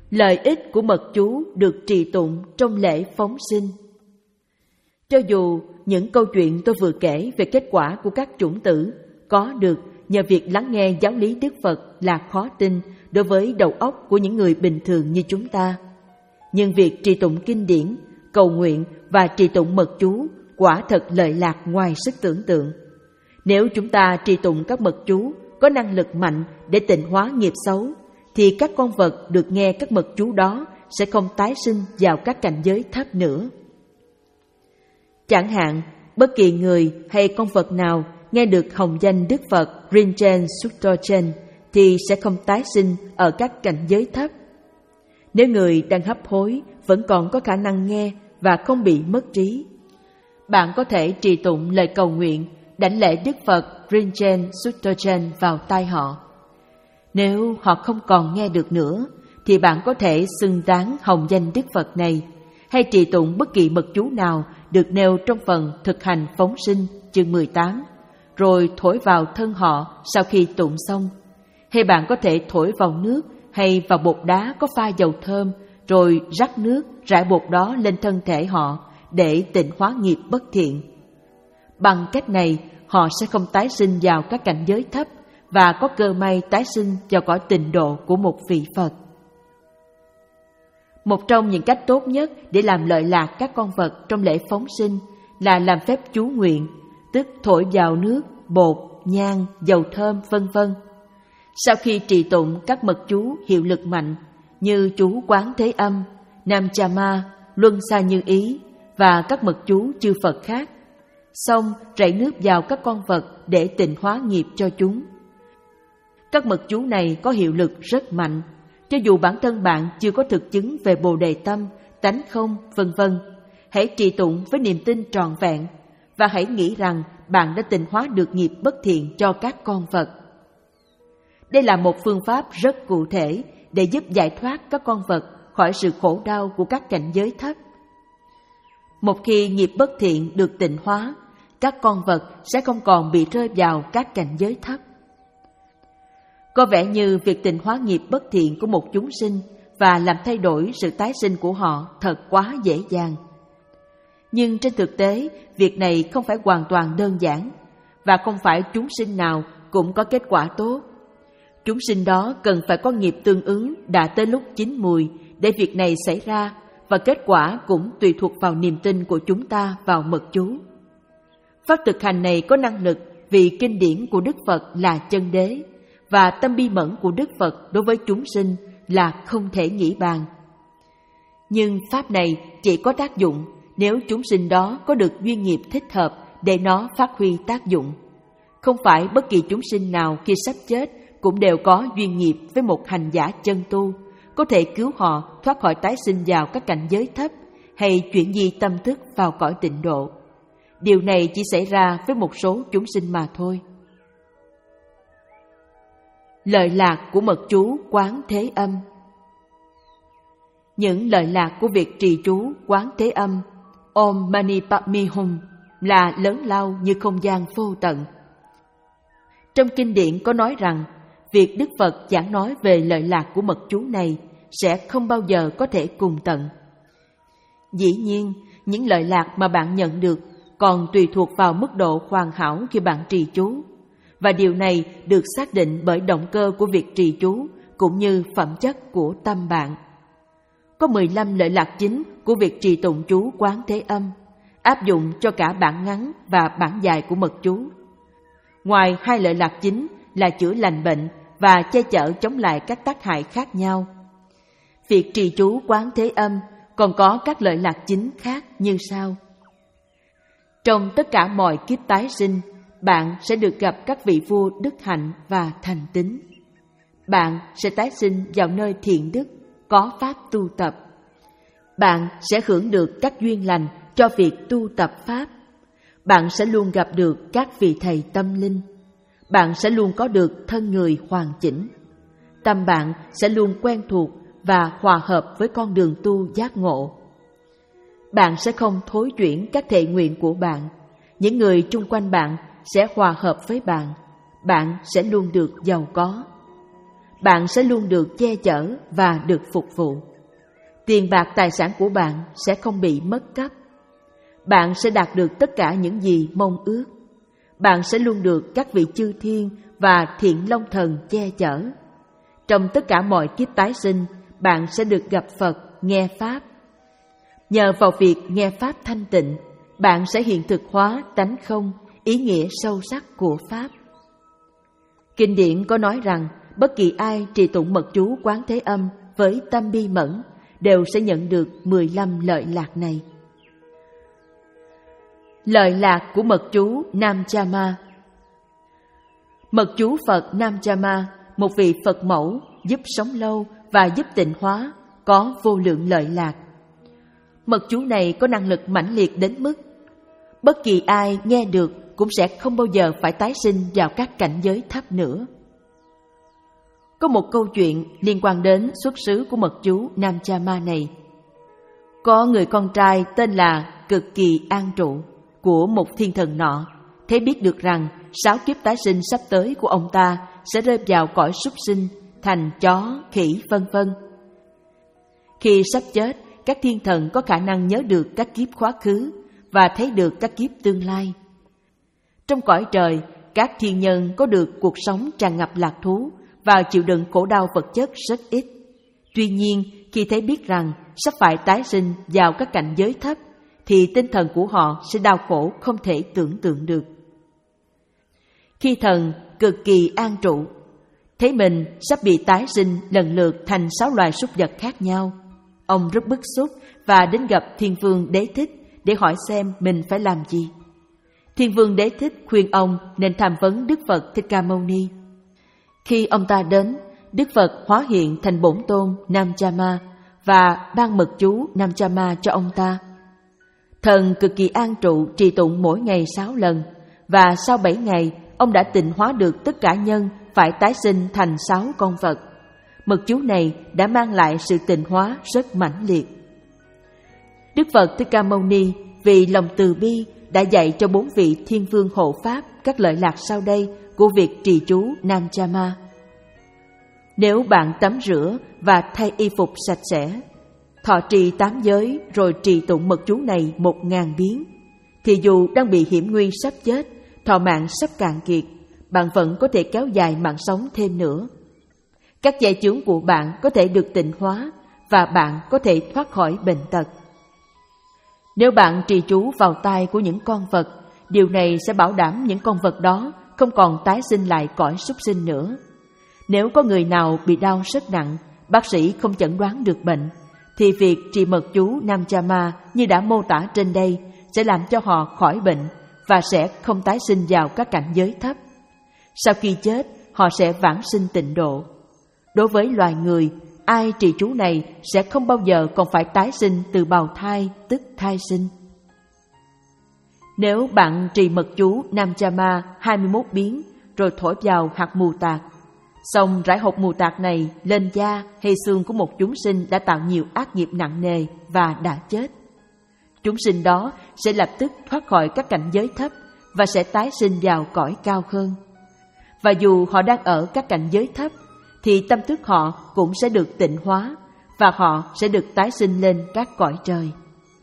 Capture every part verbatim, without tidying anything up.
Lợi ích của mật chú được trì tụng trong lễ phóng sinh. Cho dù những câu chuyện tôi vừa kể về kết quả của các chủng tử có được nhờ việc lắng nghe giáo lý Đức Phật là khó tin đối với đầu óc của những người bình thường như chúng ta, nhưng việc trì tụng kinh điển, cầu nguyện và trì tụng mật chú quả thật lợi lạc ngoài sức tưởng tượng. Nếu chúng ta trì tụng các mật chú có năng lực mạnh để tịnh hóa nghiệp xấu, thì các con vật được nghe các mật chú đó sẽ không tái sinh vào các cảnh giới thấp nữa. Chẳng hạn, bất kỳ người hay con vật nào nghe được hồng danh Đức Phật Rinchen Sutochen thì sẽ không tái sinh ở các cảnh giới thấp. Nếu người đang hấp hối vẫn còn có khả năng nghe và không bị mất trí, bạn có thể trì tụng lời cầu nguyện đảnh lễ Đức Phật Rinchen Sutochen vào tai họ. Nếu họ không còn nghe được nữa, thì bạn có thể xưng tán hồng danh Đức Phật này, hay trì tụng bất kỳ mật chú nào được nêu trong phần thực hành phóng sinh chương mười tám, rồi thổi vào thân họ sau khi tụng xong. Hay bạn có thể thổi vào nước hay vào bột đá có pha dầu thơm, rồi rắc nước, rải bột đó lên thân thể họ để tịnh hóa nghiệp bất thiện. Bằng cách này, họ sẽ không tái sinh vào các cảnh giới thấp và có cơ may tái sinh vào cõi tịnh độ của một vị Phật. Một trong những cách tốt nhất để làm lợi lạc các con vật trong lễ phóng sinh là làm phép chú nguyện, tức thổi vào nước, bột, nhang, dầu thơm, vân vân. Sau khi trì tụng các mật chú hiệu lực mạnh như chú Quán Thế Âm, Nam Chama, Luân Xa Như Ý và các mật chú chư Phật khác, xong rải nước vào các con vật để tịnh hóa nghiệp cho chúng. Các mật chú này có hiệu lực rất mạnh, cho dù bản thân bạn chưa có thực chứng về Bồ Đề Tâm, tánh không, vân vân. Hãy trì tụng với niềm tin trọn vẹn và hãy nghĩ rằng bạn đã tịnh hóa được nghiệp bất thiện cho các con vật. Đây là một phương pháp rất cụ thể để giúp giải thoát các con vật khỏi sự khổ đau của các cảnh giới thấp. Một khi nghiệp bất thiện được tịnh hóa, các con vật sẽ không còn bị rơi vào các cảnh giới thấp. Có vẻ như việc tịnh hóa nghiệp bất thiện của một chúng sinh và làm thay đổi sự tái sinh của họ thật quá dễ dàng. Nhưng trên thực tế, việc này không phải hoàn toàn đơn giản, và không phải chúng sinh nào cũng có kết quả tốt. Chúng sinh đó cần phải có nghiệp tương ứng đã tới lúc chín mùi để việc này xảy ra, và kết quả cũng tùy thuộc vào niềm tin của chúng ta vào mật chú. Pháp thực hành này có năng lực vì kinh điển của Đức Phật là chân đế, và tâm bi mẫn của Đức Phật đối với chúng sinh là không thể nghĩ bàn. Nhưng pháp này chỉ có tác dụng nếu chúng sinh đó có được duyên nghiệp thích hợp để nó phát huy tác dụng. Không phải bất kỳ chúng sinh nào khi sắp chết cũng đều có duyên nghiệp với một hành giả chân tu, có thể cứu họ thoát khỏi tái sinh vào các cảnh giới thấp hay chuyển di tâm thức vào cõi tịnh độ. Điều này chỉ xảy ra với một số chúng sinh mà thôi. Lợi lạc của mật chú Quán Thế Âm. Những lợi lạc của việc trì chú Quán Thế Âm Om Mani Padme Hum là lớn lao như không gian vô tận. Trong kinh điển có nói rằng việc Đức Phật giảng nói về lợi lạc của mật chú này sẽ không bao giờ có thể cùng tận. Dĩ nhiên, những lợi lạc mà bạn nhận được còn tùy thuộc vào mức độ hoàn hảo khi bạn trì chú, và điều này được xác định bởi động cơ của việc trì chú cũng như phẩm chất của tâm bạn. Có mười lăm lợi lạc chính của việc trì tụng chú Quán Thế Âm, áp dụng cho cả bản ngắn và bản dài của mật chú. Ngoài hai lợi lạc chính là chữa lành bệnh và che chở chống lại các tác hại khác nhau, việc trì chú Quán Thế Âm còn có các lợi lạc chính khác như sau. Trong tất cả mọi kiếp tái sinh, bạn sẽ được gặp các vị vua đức hạnh và thành tín. Bạn sẽ tái sinh vào nơi thiện đức, có pháp tu tập. Bạn sẽ hưởng được các duyên lành cho việc tu tập pháp. Bạn sẽ luôn gặp được các vị thầy tâm linh. Bạn sẽ luôn có được thân người hoàn chỉnh. Tâm bạn sẽ luôn quen thuộc và hòa hợp với con đường tu giác ngộ. Bạn sẽ không thối chuyển các thệ nguyện của bạn. Những người chung quanh bạn sẽ hòa hợp với bạn. Bạn sẽ luôn được giàu có. bạn sẽ luôn được che chở và được phục vụ. Tiền bạc tài sản của bạn sẽ không bị mất cắp. Bạn sẽ đạt được tất cả những gì mong ước. Bạn sẽ luôn được các vị chư thiên và thiện long thần che chở. Trong tất cả mọi kiếp tái sinh, bạn sẽ được gặp Phật, nghe Pháp. Nhờ vào việc nghe Pháp thanh tịnh, bạn sẽ hiện thực hóa tánh không, ý nghĩa sâu sắc của Pháp. Kinh điển có nói rằng, bất kỳ ai trì tụng mật chú Quán Thế Âm với tâm bi mẫn đều sẽ nhận được mười lăm lợi lạc này. Lợi lạc của mật chú Nam Chama. Mật chú Phật Nam Chama, một vị Phật mẫu giúp sống lâu và giúp tịnh hóa, có vô lượng lợi lạc. Mật chú này có năng lực mãnh liệt đến mức bất kỳ ai nghe được cũng sẽ không bao giờ phải tái sinh vào các cảnh giới thấp nữa. Có một câu chuyện liên quan đến xuất xứ của mật chú Nam Chama này. Có người con trai tên là Cực Kỳ An Trụ của một thiên thần nọ, thấy biết được rằng sáu kiếp tái sinh sắp tới của ông ta sẽ rơi vào cõi súc sinh, thành chó, khỉ, vân vân. Khi sắp chết, các thiên thần có khả năng nhớ được các kiếp quá khứ và thấy được các kiếp tương lai. Trong cõi trời, các thiên nhân có được cuộc sống tràn ngập lạc thú và chịu đựng khổ đau vật chất rất ít. Tuy nhiên, khi thấy biết rằng sắp phải tái sinh vào các cảnh giới thấp, thì tinh thần của họ sẽ đau khổ không thể tưởng tượng được. Khi thần Cực Kỳ An Trụ thấy mình sắp bị tái sinh lần lượt thành sáu loài súc vật khác nhau, ông rất bức xúc và đến gặp Thiên Vương Đế Thích để hỏi xem mình phải làm gì. Thiên Vương Đế Thích khuyên ông nên tham vấn Đức Phật Thích Ca Mâu Ni. Khi ông ta đến, Đức Phật hóa hiện thành Bổn Tôn Nam Chama và ban mật chú Nam Chama cho ông ta. Thần Cực Kỳ An Trụ trì tụng mỗi ngày sáu lần, và sau bảy ngày, ông đã tịnh hóa được tất cả nhân phải tái sinh thành sáu con vật. Mật chú này đã mang lại sự tịnh hóa rất mãnh liệt. Đức Phật Thích Ca Mâu Ni vì lòng từ bi đã dạy cho bốn vị thiên vương hộ pháp các lợi lạc sau đây của việc trì chú Nam Chama. Nếu bạn tắm rửa và thay y phục sạch sẽ, thọ trì tám giới rồi trì tụng mật chú này một ngàn biến, thì dù đang bị hiểm nguy sắp chết, thọ mạng sắp cạn kiệt, bạn vẫn có thể kéo dài mạng sống thêm nữa. Các giải chướng của bạn có thể được tịnh hóa và bạn có thể thoát khỏi bệnh tật. Nếu bạn trì chú vào tai của những con vật, điều này sẽ bảo đảm những con vật đó không còn tái sinh lại cõi súc sinh nữa. Nếu có người nào bị đau rất nặng, bác sĩ không chẩn đoán được bệnh, thì việc trì mật chú Nam Chama như đã mô tả trên đây sẽ làm cho họ khỏi bệnh và sẽ không tái sinh vào các cảnh giới thấp. Sau khi chết, họ sẽ vãng sinh tịnh độ. Đối với loài người, ai trì chú này sẽ không bao giờ còn phải tái sinh từ bào thai, tức thai sinh. Nếu bạn trì mật chú Nam Chama hai mươi mốt biến rồi thổi vào hạt mù tạt, xong rải hột mù tạt này lên da hay xương của một chúng sinh đã tạo nhiều ác nghiệp nặng nề và đã chết, chúng sinh đó sẽ lập tức thoát khỏi các cảnh giới thấp và sẽ tái sinh vào cõi cao hơn. Và dù họ đang ở các cảnh giới thấp, thì tâm thức họ cũng sẽ được tịnh hóa và họ sẽ được tái sinh lên các cõi trời.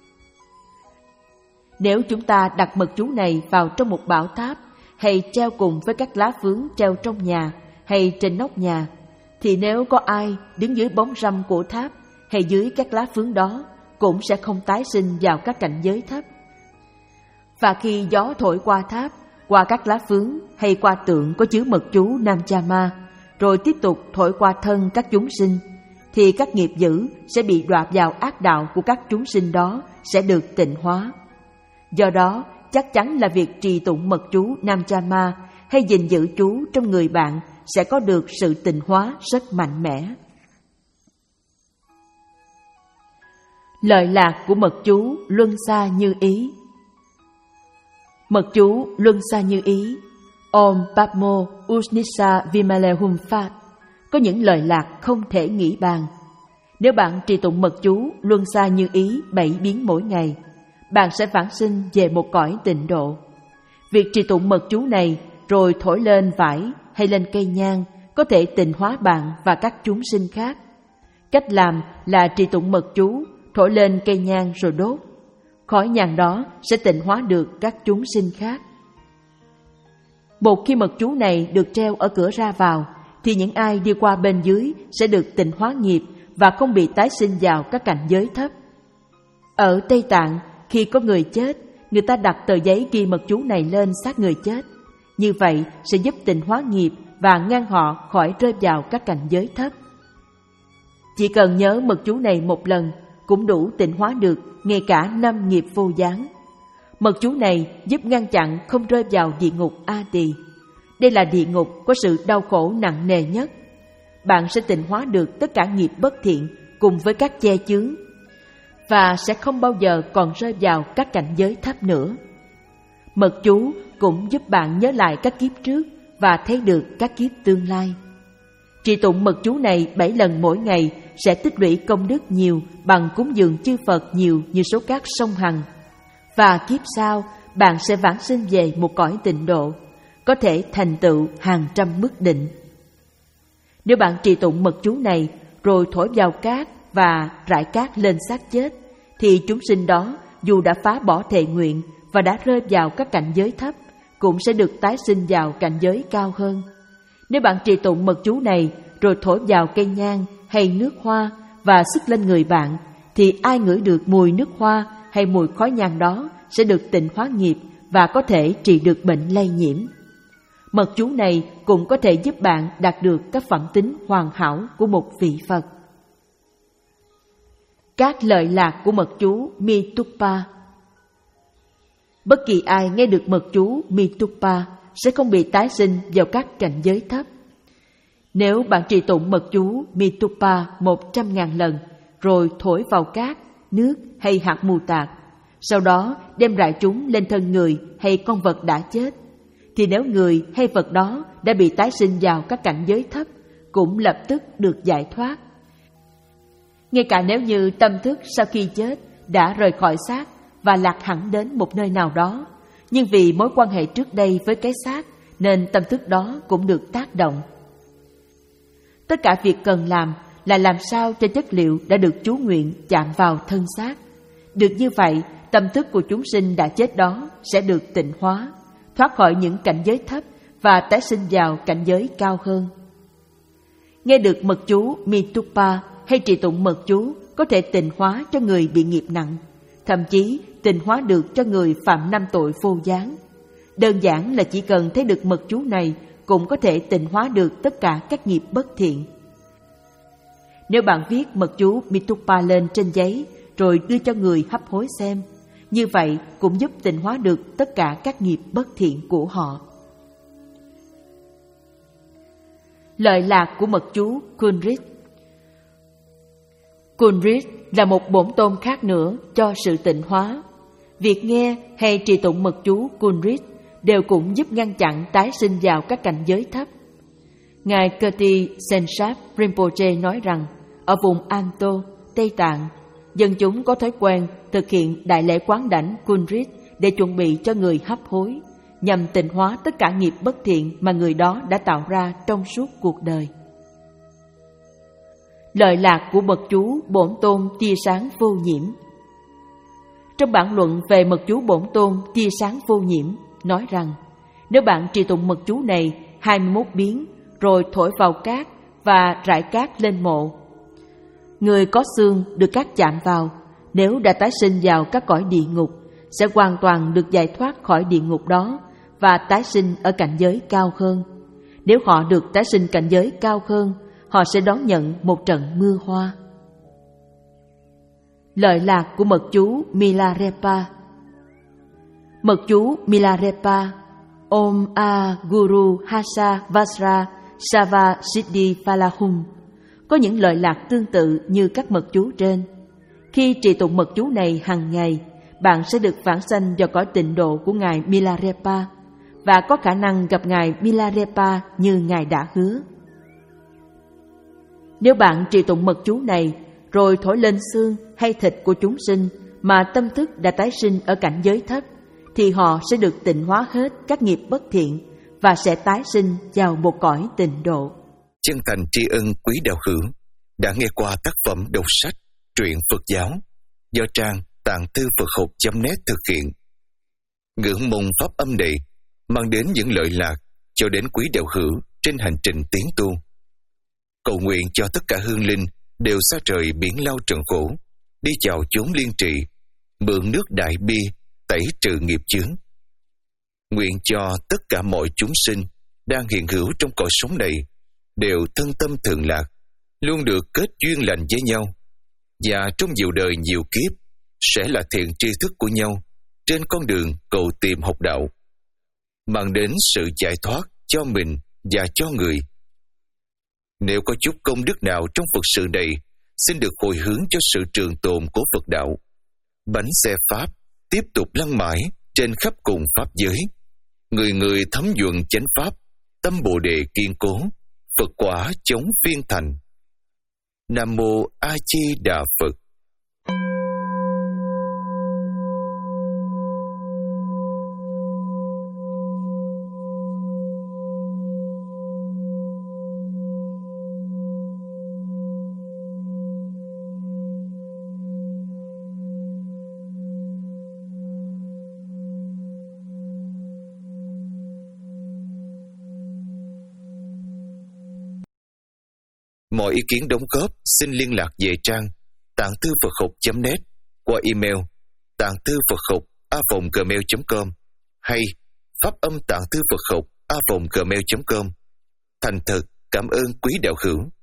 Nếu chúng ta đặt mật chú này vào trong một bảo tháp hay treo cùng với các lá phướng treo trong nhà hay trên nóc nhà, thì nếu có ai đứng dưới bóng râm của tháp hay dưới các lá phướng đó cũng sẽ không tái sinh vào các cảnh giới thấp. Và khi gió thổi qua tháp, qua các lá phướng hay qua tượng có chứa mật chú Nam Chama, rồi tiếp tục thổi qua thân các chúng sinh, thì các nghiệp dữ sẽ bị đọa vào ác đạo của các chúng sinh đó sẽ được tịnh hóa. Do đó, chắc chắn là việc trì tụng mật chú Nam Chama hay gìn giữ chú trong người bạn sẽ có được sự tịnh hóa rất mạnh mẽ. Lợi lạc của mật chú Luân Xa Như Ý. Mật chú Luân Xa Như Ý Om Padmo Usnisa Vimalehum Phat có những lợi lạc không thể nghĩ bàn. Nếu bạn trì tụng mật chú Luân Xa Như Ý bảy biến mỗi ngày, bạn sẽ vãng sinh về một cõi tịnh độ. Việc trì tụng mật chú này rồi thổi lên vải hay lên cây nhang có thể tịnh hóa bạn và các chúng sinh khác. Cách làm là trì tụng mật chú, thổi lên cây nhang rồi đốt. Khói nhang đó sẽ tịnh hóa được các chúng sinh khác. Một khi mật chú này được treo ở cửa ra vào, thì những ai đi qua bên dưới sẽ được tịnh hóa nghiệp và không bị tái sinh vào các cảnh giới thấp. Ở Tây Tạng, khi có người chết, người ta đặt tờ giấy ghi mật chú này lên xác người chết. Như vậy sẽ giúp tịnh hóa nghiệp và ngăn họ khỏi rơi vào các cảnh giới thấp. Chỉ cần nhớ mật chú này một lần cũng đủ tịnh hóa được ngay cả năm nghiệp vô gián. Mật chú này giúp ngăn chặn không rơi vào địa ngục A Tỳ. Đây là địa ngục có sự đau khổ nặng nề nhất. Bạn sẽ tịnh hóa được tất cả nghiệp bất thiện cùng với các che chướng, và sẽ không bao giờ còn rơi vào các cảnh giới thấp nữa. Mật chú cũng giúp bạn nhớ lại các kiếp trước và thấy được các kiếp tương lai. Trì tụng mật chú này bảy lần mỗi ngày sẽ tích lũy công đức nhiều bằng cúng dường chư Phật nhiều như số cát sông Hằng. Và kiếp sau, bạn sẽ vãng sinh về một cõi tịnh độ, có thể thành tựu hàng trăm mức định. Nếu bạn trì tụng mật chú này rồi thổi vào cát và rải cát lên xác chết, thì chúng sinh đó dù đã phá bỏ thệ nguyện và đã rơi vào các cảnh giới thấp, cũng sẽ được tái sinh vào cảnh giới cao hơn. Nếu bạn trì tụng mật chú này rồi thổi vào cây nhang hay nước hoa và sức lên người bạn, thì ai ngửi được mùi nước hoa hay mùi khói nhang đó sẽ được tịnh hóa nghiệp và có thể trị được bệnh lây nhiễm. Mật chú này cũng có thể giúp bạn đạt được các phẩm tính hoàn hảo của một vị Phật. Các lợi lạc của mật chú Mitupa. Bất kỳ ai nghe được mật chú Mitupa sẽ không bị tái sinh vào các cảnh giới thấp. Nếu bạn trì tụng mật chú Mitupa một trăm ngàn lần, rồi thổi vào cát, nước hay hạt mù tạt, sau đó đem rải chúng lên thân người hay con vật đã chết, thì nếu người hay vật đó đã bị tái sinh vào các cảnh giới thấp, cũng lập tức được giải thoát. Ngay cả nếu như tâm thức sau khi chết đã rời khỏi xác và lạc hẳn đến một nơi nào đó, nhưng vì mối quan hệ trước đây với cái xác nên tâm thức đó cũng được tác động. Tất cả việc cần làm là làm sao cho chất liệu đã được chú nguyện chạm vào thân xác. Được như vậy, tâm thức của chúng sinh đã chết đó sẽ được tịnh hóa, thoát khỏi những cảnh giới thấp và tái sinh vào cảnh giới cao hơn. Nghe được mật chú Mitupa hay trì tụng mật chú có thể tịnh hóa cho người bị nghiệp nặng, thậm chí tịnh hóa được cho người phạm năm tội vô gián. Đơn giản là chỉ cần thấy được mật chú này cũng có thể tịnh hóa được tất cả các nghiệp bất thiện. Nếu bạn viết mật chú Mitupa lên trên giấy rồi đưa cho người hấp hối xem, như vậy cũng giúp tịnh hóa được tất cả các nghiệp bất thiện của họ. Lợi lạc của mật chú Kunrit. Kunrit là một bổn tôn khác nữa cho sự tịnh hóa. Việc nghe hay trì tụng mật chú Kunrit đều cũng giúp ngăn chặn tái sinh vào các cảnh giới thấp. Ngài Kirti Sensap Rinpoche nói rằng, ở vùng Amto, Tây Tạng, dân chúng có thói quen thực hiện đại lễ quán đảnh Kunrit để chuẩn bị cho người hấp hối, nhằm tịnh hóa tất cả nghiệp bất thiện mà người đó đã tạo ra trong suốt cuộc đời. Lợi lạc của mật chú Bổn Tôn tia sáng vô nhiễm. Trong bản luận về mật chú Bổn Tôn tia sáng vô nhiễm nói rằng, nếu bạn trì tụng mật chú này hai mươi mốt biến rồi thổi vào cát và rải cát lên mộ, người có xương được cát chạm vào, nếu đã tái sinh vào các cõi địa ngục, sẽ hoàn toàn được giải thoát khỏi địa ngục đó và tái sinh ở cảnh giới cao hơn. Nếu họ được tái sinh cảnh giới cao hơn, họ sẽ đón nhận một trận mưa hoa. Lợi lạc của mật chú Milarepa. Mật chú Milarepa Om A Guru Hasa Vajra Sava Siddhi Phalahum có những lợi lạc tương tự như các mật chú trên. Khi trì tụng mật chú này hàng ngày, bạn sẽ được vãng sanh vào cõi tịnh độ của Ngài Milarepa và có khả năng gặp Ngài Milarepa như Ngài đã hứa. Nếu bạn trì tụng mật chú này rồi thổi lên xương hay thịt của chúng sinh mà tâm thức đã tái sinh ở cảnh giới thấp, thì họ sẽ được tịnh hóa hết các nghiệp bất thiện và sẽ tái sinh vào một cõi tịnh độ. chân thành tri ân quý đạo hữu đã nghe qua tác phẩm đọc sách truyện Phật giáo do trang tạng thư Phật học chấm net thực hiện. Ngưỡng mong pháp âm này mang đến những lợi lạc cho đến quý đạo hữu trên hành trình tiến tu. Cầu nguyện cho tất cả hương linh đều xa trời biển lao trần khổ, đi chào chốn liên trì, mượn nước đại bi tẩy trừ nghiệp chướng. Nguyện cho tất cả mọi chúng sinh đang hiện hữu trong cõi sống này đều thân tâm thường lạc, luôn được kết duyên lành với nhau, và trong nhiều đời nhiều kiếp sẽ là thiện tri thức của nhau trên con đường cầu tìm học đạo, mang đến sự giải thoát cho mình và cho người. Nếu có chút công đức nào trong Phật sự này, xin được hồi hướng cho sự trường tồn của Phật đạo. Bánh xe Pháp tiếp tục lăn mãi trên khắp cùng Pháp giới. Người người thấm nhuận chánh Pháp, tâm Bồ Đề kiên cố, Phật quả chống phiên thành. Nam Mô A Di Đà Phật. Mọi ý kiến đóng góp xin liên lạc về trang tạng thư Phật học chấm net qua email tạng thư Phật học a vòng gmail chấm com hay pháp âm tạng thư Phật học a vòng gmail chấm com. Thành thật cảm ơn quý đạo hữu.